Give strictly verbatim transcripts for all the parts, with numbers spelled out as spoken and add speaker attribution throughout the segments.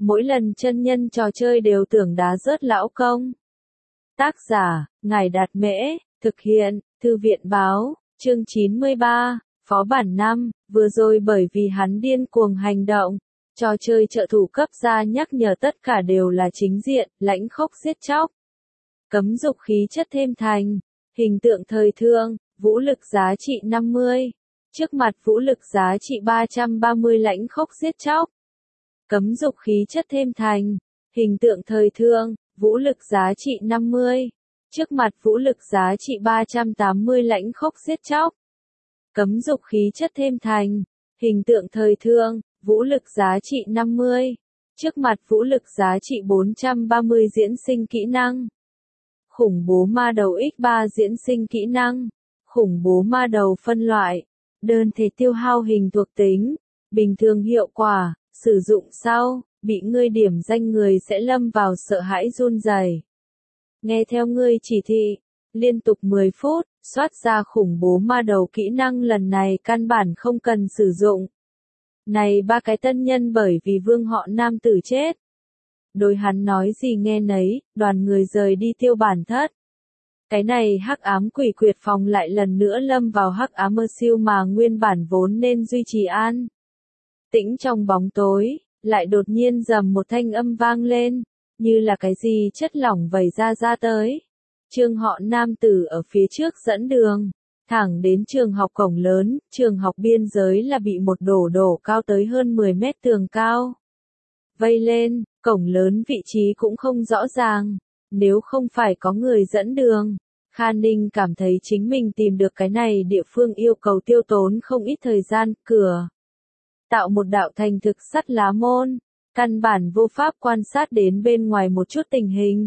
Speaker 1: mỗi lần chân nhân trò chơi đều tưởng đá rớt lão công. Tác giả, Ngài Đạt Mễ, thực hiện, Thư viện Báo, chương chín mươi ba, Phó bản năm, vừa rồi bởi vì hắn điên cuồng hành động, trò chơi trợ thủ cấp ra nhắc nhở tất cả đều là chính diện, lãnh khốc giết chóc. Cấm dục khí chất thêm thành, hình tượng thời thương, vũ lực giá trị năm mươi, trước mặt vũ lực giá trị ba trăm ba mươi lãnh khốc giết chóc. Cấm dục khí chất thêm thành, hình tượng thời thương, vũ lực giá trị năm mươi, trước mặt vũ lực giá trị ba trăm tám mươi lãnh khốc giết chóc. Cấm dục khí chất thêm thành, hình tượng thời thương, vũ lực giá trị năm mươi, trước mặt vũ lực giá trị bốn trăm ba mươi diễn sinh kỹ năng. Khủng bố ma đầu nhân ba diễn sinh kỹ năng, khủng bố ma đầu phân loại, đơn thể tiêu hao hình thuộc tính, bình thường hiệu quả, sử dụng sau, bị ngươi điểm danh người sẽ lâm vào sợ hãi run rẩy. Nghe theo ngươi chỉ thị, liên tục mười phút, soát ra khủng bố ma đầu kỹ năng lần này căn bản không cần sử dụng. Này ba cái tân nhân bởi vì vương họ nam tử chết. Đối hắn nói gì nghe nấy, đoàn người rời đi tiêu bản thất. Cái này hắc ám quỷ quyệt phòng lại lần nữa lâm vào hắc ám mơ siêu mà nguyên bản vốn nên duy trì an. Tĩnh trong bóng tối, lại đột nhiên rầm một thanh âm vang lên, như là cái gì chất lỏng vẩy ra ra tới. Trương họ nam tử ở phía trước dẫn đường, thẳng đến trường học cổng lớn, trường học biên giới là bị một đổ đổ cao tới hơn mười mét tường cao. Vây lên, cổng lớn vị trí cũng không rõ ràng, nếu không phải có người dẫn đường. Kha Ninh cảm thấy chính mình tìm được cái này địa phương yêu cầu tiêu tốn không ít thời gian, cửa. Tạo một đạo thành thực sắt lá môn, căn bản vô pháp quan sát đến bên ngoài một chút tình hình.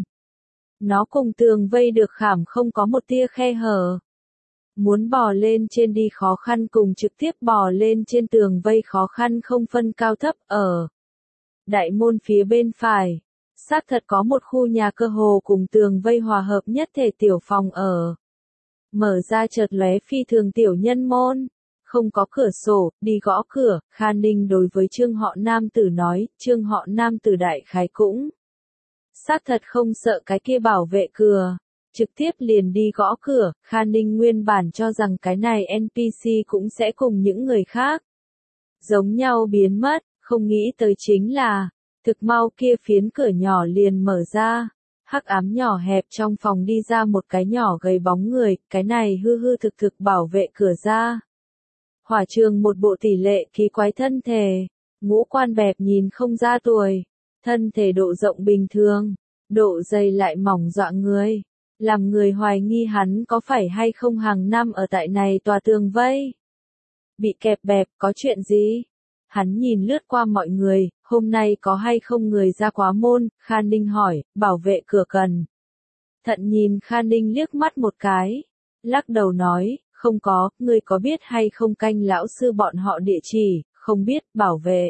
Speaker 1: Nó cùng tường vây được khảm không có một tia khe hở. Muốn bò lên trên đi khó khăn cùng trực tiếp bò lên trên tường vây khó khăn không phân cao thấp ở. Đại môn phía bên phải, xác thật có một khu nhà cơ hồ cùng tường vây hòa hợp nhất thể tiểu phòng ở. Mở ra chợt lóe phi thường tiểu nhân môn, không có cửa sổ, đi gõ cửa, Kha Ninh đối với Trương họ nam tử nói, Trương họ nam tử đại khái cũng. Xác thật không sợ cái kia bảo vệ cửa, trực tiếp liền đi gõ cửa, Kha Ninh nguyên bản cho rằng cái này en pê xê cũng sẽ cùng những người khác. Giống nhau biến mất, không nghĩ tới chính là, thực mau kia phiến cửa nhỏ liền mở ra, hắc ám nhỏ hẹp trong phòng đi ra một cái nhỏ gầy bóng người, cái này hư hư thực thực bảo vệ cửa ra. Hỏa trường một bộ tỷ lệ kỳ quái thân thể, ngũ quan bẹp nhìn không ra tuổi, thân thể độ rộng bình thường, độ dày lại mỏng dọa người, làm người hoài nghi hắn có phải hay không hàng năm ở tại này tòa tường vây. Bị kẹp bẹp, có chuyện gì? Hắn nhìn lướt qua mọi người, hôm nay có hay không người ra quá môn, Kha Ninh hỏi, bảo vệ cửa cần. Thận nhìn Kha Ninh liếc mắt một cái, lắc đầu nói, không có, ngươi có biết hay không canh lão sư bọn họ địa chỉ, không biết, bảo vệ.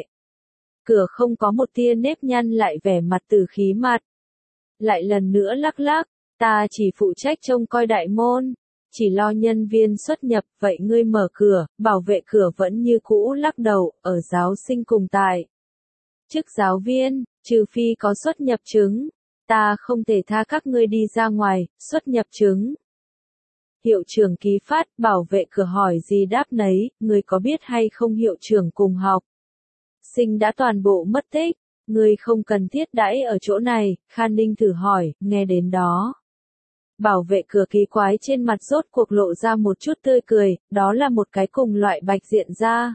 Speaker 1: Cửa không có một tia nếp nhăn lại vẻ mặt từ khí mặt. Lại lần nữa lắc lắc, ta chỉ phụ trách trông coi đại môn, chỉ lo nhân viên xuất nhập, vậy ngươi mở cửa, bảo vệ cửa vẫn như cũ lắc đầu, ở giáo sinh cùng tại. Chức giáo viên, trừ phi có xuất nhập chứng, ta không thể tha các ngươi đi ra ngoài, xuất nhập chứng. Hiệu trưởng ký phát, bảo vệ cửa hỏi gì đáp nấy, ngươi có biết hay không hiệu trưởng cùng học. Sinh đã toàn bộ mất tích, ngươi không cần thiết đãi ở chỗ này, Kha Ninh thử hỏi, nghe đến đó. Bảo vệ cửa kỳ quái trên mặt rốt cuộc lộ ra một chút tươi cười, đó là một cái cùng loại bạch diện da.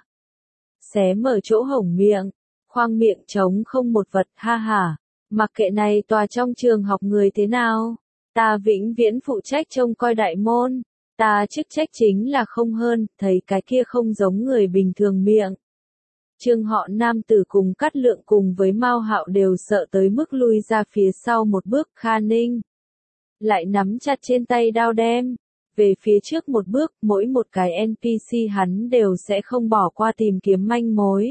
Speaker 1: Xé mở chỗ hổng miệng, khoang miệng trống không một vật, ha ha, mặc kệ này tòa trong trường học người thế nào, ta vĩnh viễn phụ trách trông coi đại môn, ta chức trách chính là không hơn, thấy cái kia không giống người bình thường miệng. Trương họ nam tử cùng Cát Lượng cùng với Mao Hạo đều sợ tới mức lui ra phía sau một bước, Kha Ninh lại nắm chặt trên tay đao đem, về phía trước một bước, mỗi một cái en pê xê hắn đều sẽ không bỏ qua tìm kiếm manh mối.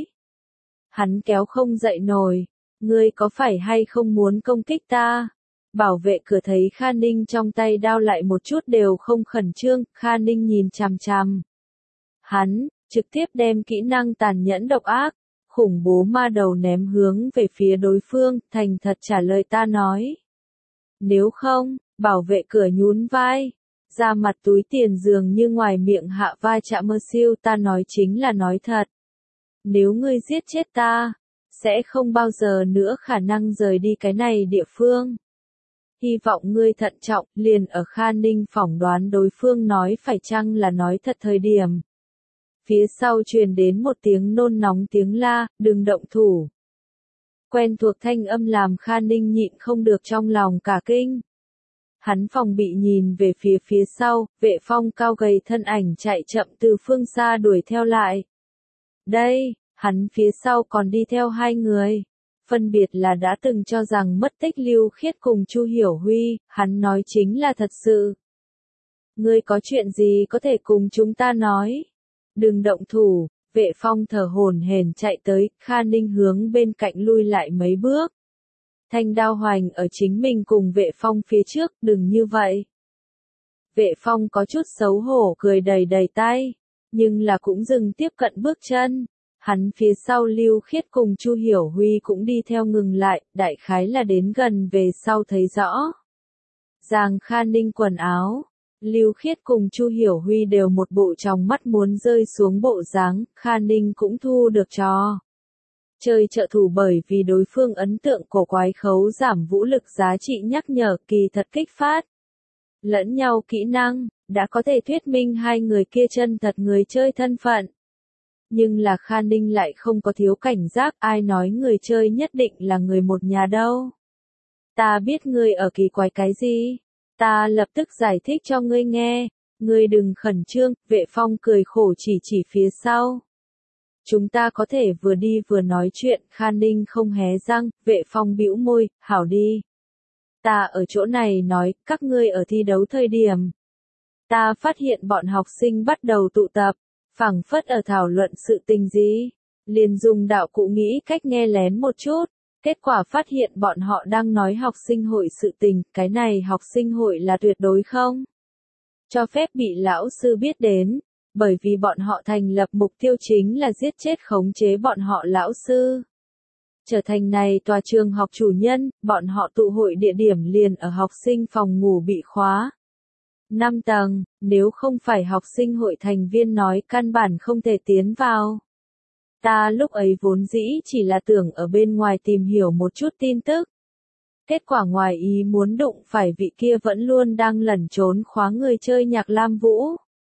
Speaker 1: Hắn kéo không dậy nổi, ngươi có phải hay không muốn công kích ta? Bảo vệ cửa thấy Kha Ninh trong tay đao lại một chút đều không khẩn trương, Kha Ninh nhìn chằm chằm. Hắn, trực tiếp đem kỹ năng tàn nhẫn độc ác, khủng bố ma đầu ném hướng về phía đối phương, thành thật trả lời ta nói. Nếu không, bảo vệ cửa nhún vai, ra mặt túi tiền dường như ngoài miệng hạ vai chạm mơ siêu, ta nói chính là nói thật. Nếu ngươi giết chết ta, sẽ không bao giờ nữa khả năng rời đi cái này địa phương. Hy vọng ngươi thận trọng, liền ở Kha Ninh phỏng đoán đối phương nói phải chăng là nói thật thời điểm. Phía sau truyền đến một tiếng nôn nóng tiếng la, đừng động thủ. Quen thuộc thanh âm làm Kha Ninh nhịn không được trong lòng cả kinh. Hắn phòng bị nhìn về phía phía sau, Vệ Phong cao gầy thân ảnh chạy chậm từ phương xa đuổi theo lại. Đây, hắn phía sau còn đi theo hai người. Phân biệt là đã từng cho rằng mất tích Lưu Khiết cùng Chu Hiểu Huy, hắn nói chính là thật sự. Ngươi có chuyện gì có thể cùng chúng ta nói? Đừng động thủ, Vệ Phong thở hổn hển chạy tới, Kha Ninh hướng bên cạnh lui lại mấy bước. Thanh đao hoành ở chính mình cùng Vệ Phong phía trước, đừng như vậy. Vệ Phong có chút xấu hổ cười đầy đầy tay, nhưng là cũng dừng tiếp cận bước chân. Hắn phía sau Lưu Khiết cùng Chu Hiểu Huy cũng đi theo ngừng lại, đại khái là đến gần về sau thấy rõ. Giang Kha Ninh quần áo, Lưu Khiết cùng Chu Hiểu Huy đều một bộ trong mắt muốn rơi xuống bộ dáng, Kha Ninh cũng thu được trò. Chơi trợ thủ bởi vì đối phương ấn tượng cổ quái khấu giảm vũ lực giá trị nhắc nhở kỳ thật kích phát. Lẫn nhau kỹ năng, đã có thể thuyết minh hai người kia chân thật người chơi thân phận. Nhưng là Kha Ninh lại không có thiếu cảnh giác, ai nói người chơi nhất định là người một nhà đâu. Ta biết ngươi ở kỳ quái cái gì, ta lập tức giải thích cho ngươi nghe, ngươi đừng khẩn trương, Vệ Phong cười khổ chỉ chỉ phía sau. Chúng ta có thể vừa đi vừa nói chuyện, Kha Ninh không hé răng, Vệ Phong bĩu môi, hảo đi. Ta ở chỗ này nói, các ngươi ở thi đấu thời điểm. Ta phát hiện bọn học sinh bắt đầu tụ tập, phảng phất ở thảo luận sự tình gì. Liền dùng đạo cụ nghĩ cách nghe lén một chút, kết quả phát hiện bọn họ đang nói học sinh hội sự tình, cái này học sinh hội là tuyệt đối không cho phép bị lão sư biết đến. Bởi vì bọn họ thành lập mục tiêu chính là giết chết khống chế bọn họ lão sư. Trở thành này tòa trường học chủ nhân, bọn họ tụ hội địa điểm liền ở học sinh phòng ngủ bị khóa. năm tầng, nếu không phải học sinh hội thành viên nói căn bản không thể tiến vào. Ta lúc ấy vốn dĩ chỉ là tưởng ở bên ngoài tìm hiểu một chút tin tức. Kết quả ngoài ý muốn đụng phải vị kia vẫn luôn đang lẩn trốn khóa người chơi nhạc Lam Vũ.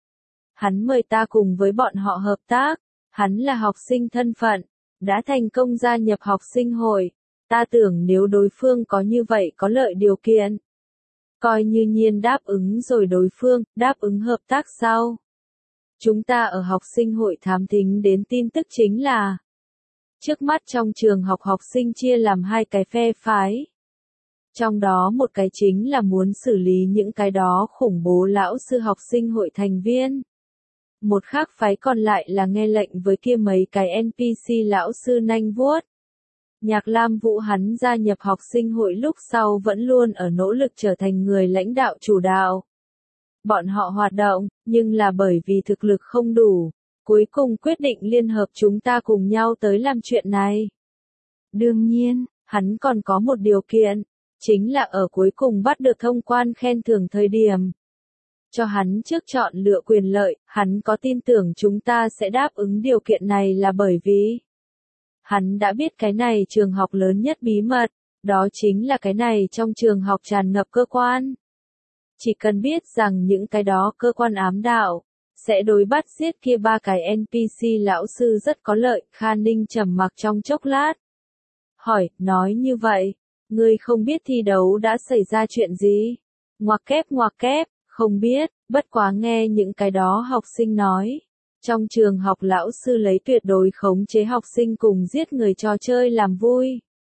Speaker 1: Hắn mời ta cùng với bọn họ hợp tác, hắn là học sinh thân phận, đã thành công gia nhập học sinh hội, ta tưởng nếu đối phương có như vậy có lợi điều kiện. Coi như nhiên đáp ứng rồi đối phương, đáp ứng hợp tác sau. Chúng ta ở học sinh hội thám thính đến tin tức chính là, trước mắt trong trường học học sinh chia làm hai cái phe phái. Trong đó một cái chính là muốn xử lý những cái đó khủng bố lão sư học sinh hội thành viên. Một khác phái còn lại là nghe lệnh với kia mấy cái en pê xê lão sư nanh vuốt. Nhạc Lam Vũ hắn gia nhập học sinh hội lúc sau vẫn luôn ở nỗ lực trở thành người lãnh đạo chủ đạo. Bọn họ hoạt động, nhưng là bởi vì thực lực không đủ, cuối cùng quyết định liên hợp chúng ta cùng nhau tới làm chuyện này. Đương nhiên, hắn còn có một điều kiện, chính là ở cuối cùng bắt được thông quan khen thưởng thời điểm. Cho hắn trước chọn lựa quyền lợi, hắn có tin tưởng chúng ta sẽ đáp ứng điều kiện này là bởi vì hắn đã biết cái này trường học lớn nhất bí mật, đó chính là cái này trong trường học tràn ngập cơ quan. Chỉ cần biết rằng những cái đó cơ quan ám đạo, sẽ đối bắt giết kia ba cái en pê xê lão sư rất có lợi, Kha Ninh trầm mặc trong chốc lát. Hỏi, nói như vậy, ngươi không biết thi đấu đã xảy ra chuyện gì? Ngoặc kép ngoặc kép. Không biết, bất quá nghe những cái đó học sinh nói. Trong trường học lão sư lấy tuyệt đối khống chế học sinh cùng giết người trò chơi làm vui.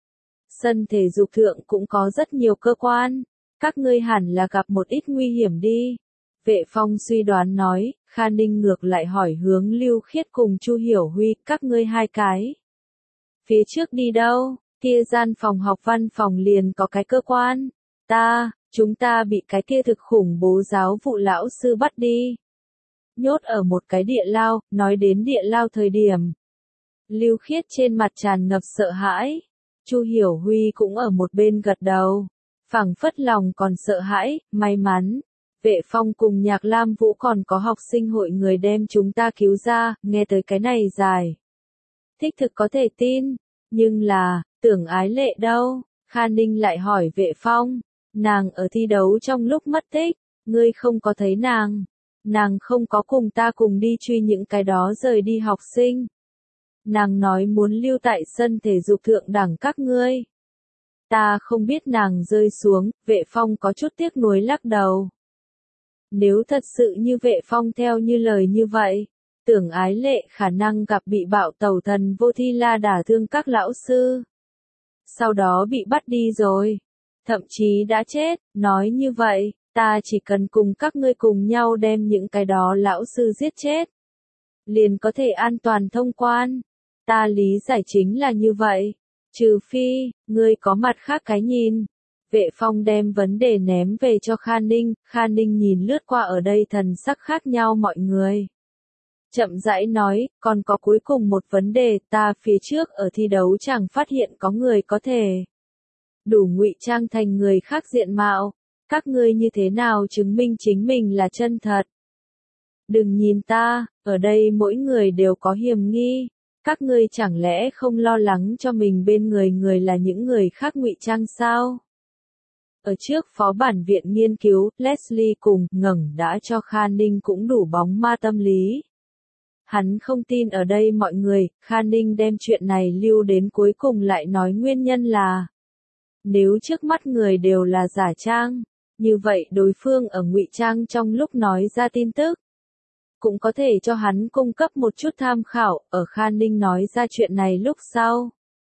Speaker 1: Sân thể dục thượng cũng có rất nhiều cơ quan. Các ngươi hẳn là gặp một ít nguy hiểm đi. Vệ Phong suy đoán nói, Kha Ninh ngược lại hỏi hướng Lưu Khiết cùng Chu Hiểu Huy, các ngươi hai cái. Phía trước đi đâu, kia gian phòng học văn phòng liền có cái cơ quan. Ta... Chúng ta bị cái kia thực khủng bố giáo vụ lão sư bắt đi. Nhốt ở một cái địa lao, nói đến địa lao thời điểm. Lưu Khiết trên mặt tràn ngập sợ hãi. Chu Hiểu Huy cũng ở một bên gật đầu. Phảng phất lòng còn sợ hãi, may mắn. Vệ Phong cùng Nhạc Lam Vũ còn có học sinh hội người đem chúng ta cứu ra, nghe tới cái này dài. Thích thực có thể tin, nhưng là, Tưởng Ái Lệ đâu? Kha Ninh lại hỏi Vệ Phong, nàng ở thi đấu trong lúc mất tích, ngươi không có thấy nàng. Nàng không có cùng ta cùng đi truy những cái đó rời đi học sinh. Nàng nói muốn lưu tại sân thể dục thượng đẳng các ngươi. Ta không biết nàng rơi xuống, Vệ Phong có chút tiếc nuối lắc đầu. Nếu thật sự như Vệ Phong theo như lời như vậy, Tưởng Ái Lệ khả năng gặp bị bạo tẩu thần Vô Thi La đả thương các lão sư. Sau đó bị bắt đi rồi. Thậm chí đã chết, nói như vậy, ta chỉ cần cùng các ngươi cùng nhau đem những cái đó lão sư giết chết. Liền có thể an toàn thông quan. Ta lý giải chính là như vậy. Trừ phi, ngươi có mặt khác cái nhìn. Vệ Phong đem vấn đề ném về cho Kha Ninh, Kha Ninh nhìn lướt qua ở đây thần sắc khác nhau mọi người. Chậm rãi nói, còn có cuối cùng một vấn đề, ta phía trước ở thi đấu chẳng phát hiện có người có thể đủ ngụy trang thành người khác diện mạo. Các ngươi như thế nào chứng minh chính mình là chân thật? Đừng nhìn ta, ở đây mỗi người đều có hiểm nghi. Các ngươi chẳng lẽ không lo lắng cho mình bên người người là những người khác ngụy trang sao? Ở trước phó bản viện nghiên cứu, Leslie cùng ngẩng đã cho Kha Ninh cũng đủ bóng ma tâm lý. Hắn không tin ở đây mọi người, Kha Ninh đem chuyện này lưu đến cuối cùng lại nói nguyên nhân là nếu trước mắt người đều là giả trang, như vậy đối phương ở ngụy trang trong lúc nói ra tin tức. Cũng có thể cho hắn cung cấp một chút tham khảo, ở Kha Ninh nói ra chuyện này lúc sau.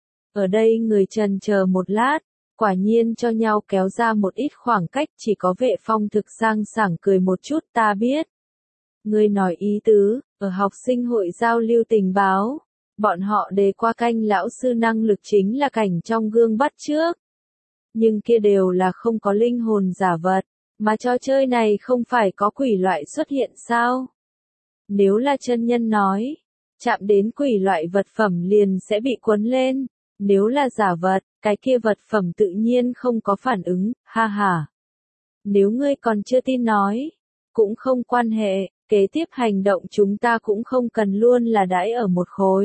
Speaker 1: Ở đây người trần chờ một lát, quả nhiên cho nhau kéo ra một ít khoảng cách, chỉ có Vệ Phong thực sang sảng cười một chút, ta biết. Ngươi nói ý tứ, ở học sinh hội giao lưu tình báo, bọn họ đề qua canh lão sư năng lực chính là cảnh trong gương bắt chước. Nhưng kia đều là không có linh hồn giả vật, mà trò chơi này không phải có quỷ loại xuất hiện sao? Nếu là chân nhân nói, chạm đến quỷ loại vật phẩm liền sẽ bị cuốn lên, nếu là giả vật, cái kia vật phẩm tự nhiên không có phản ứng, ha ha. Nếu ngươi còn chưa tin nói, cũng không quan hệ, kế tiếp hành động chúng ta cũng không cần luôn là đãi ở một khối.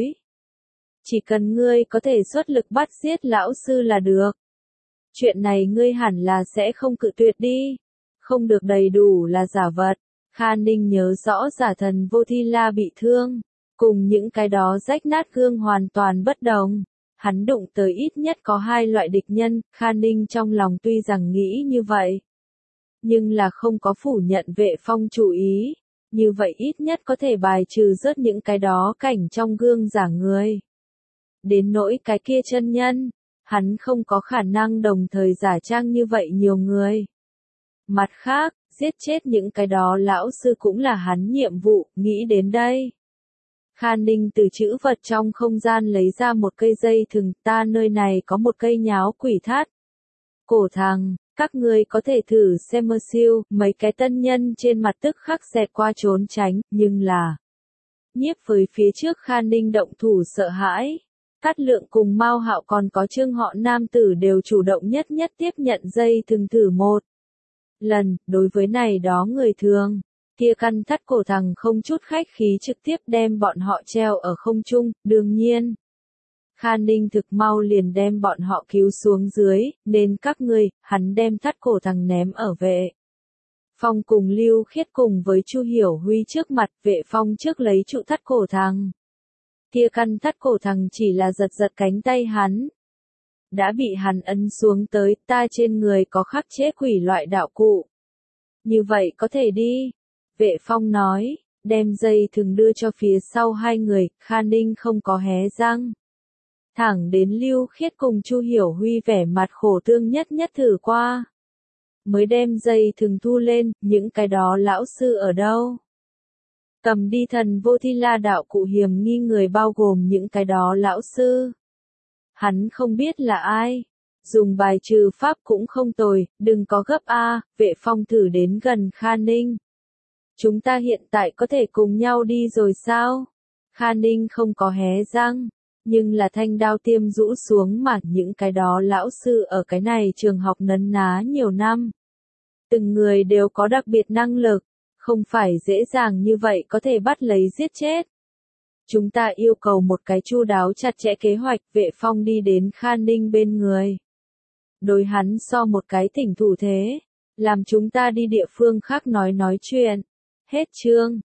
Speaker 1: Chỉ cần ngươi có thể xuất lực bắt giết lão sư là được. Chuyện này ngươi hẳn là sẽ không cự tuyệt đi, không được đầy đủ là giả vật. Kha Ninh nhớ rõ giả thần Vô Thi La bị thương, cùng những cái đó rách nát gương hoàn toàn bất đồng. Hắn đụng tới ít nhất có hai loại địch nhân, Kha Ninh trong lòng tuy rằng nghĩ như vậy, nhưng là không có phủ nhận Vệ Phong chủ ý, như vậy ít nhất có thể bài trừ rớt những cái đó cảnh trong gương giả người. Đến nỗi cái kia chân nhân, hắn không có khả năng đồng thời giả trang như vậy nhiều người. Mặt khác, giết chết những cái đó lão sư cũng là hắn nhiệm vụ, nghĩ đến đây. Kha Ninh từ chữ vật trong không gian lấy ra một cây dây thừng, ta nơi này có một cây nháo quỷ thắt. Cổ thằng, các ngươi có thể thử xem mơ siêu, mấy cái tân nhân trên mặt tức khắc xẹt qua trốn tránh, nhưng là nhiếp với phía trước Kha Ninh động thủ sợ hãi. Cát Lượng cùng Mao Hạo còn có Trương họ nam tử đều chủ động nhất nhất tiếp nhận dây thừng thử một lần, đối với này đó người thường, kia căn thắt cổ thằng không chút khách khí trực tiếp đem bọn họ treo ở không trung, đương nhiên. Kha Ninh thực mau liền đem bọn họ cứu xuống dưới, nên các ngươi, hắn đem thắt cổ thằng ném ở Vệ Phong cùng Lưu Khiết cùng với Chu Hiểu Huy trước mặt, Vệ Phong trước lấy trụ thắt cổ thằng. Kia căn thắt cổ thằng chỉ là giật giật cánh tay hắn. Đã bị hắn ấn xuống tới, ta trên người có khắc chế quỷ loại đạo cụ. Như vậy có thể đi. Vệ Phong nói, đem dây thừng đưa cho phía sau hai người, Kha Ninh không có hé răng. Thẳng đến Lưu Khiết cùng Chu Hiểu Huy vẻ mặt khổ thương nhất nhất thử qua. Mới đem dây thừng thu lên, những cái đó lão sư ở đâu? Cầm đi thần Vô Thi La đạo cụ hiểm nghi người bao gồm những cái đó lão sư. Hắn không biết là ai. Dùng bài trừ pháp cũng không tồi, đừng có gấp a. Vệ Phong thử đến gần Kha Ninh. Chúng ta hiện tại có thể cùng nhau đi rồi sao? Kha Ninh không có hé răng, Nhưng là thanh đao tiêm rũ xuống mà những cái đó lão sư ở cái này trường học nấn ná nhiều năm. Từng người đều có đặc biệt năng lực, không phải dễ dàng như vậy có thể bắt lấy giết chết. Chúng ta yêu cầu một cái chu đáo chặt chẽ kế hoạch. Vệ Phong đi đến Kha Ninh bên người. Đối hắn so một cái thỉnh thủ thế, làm chúng ta đi địa phương khác nói nói chuyện. Hết chương.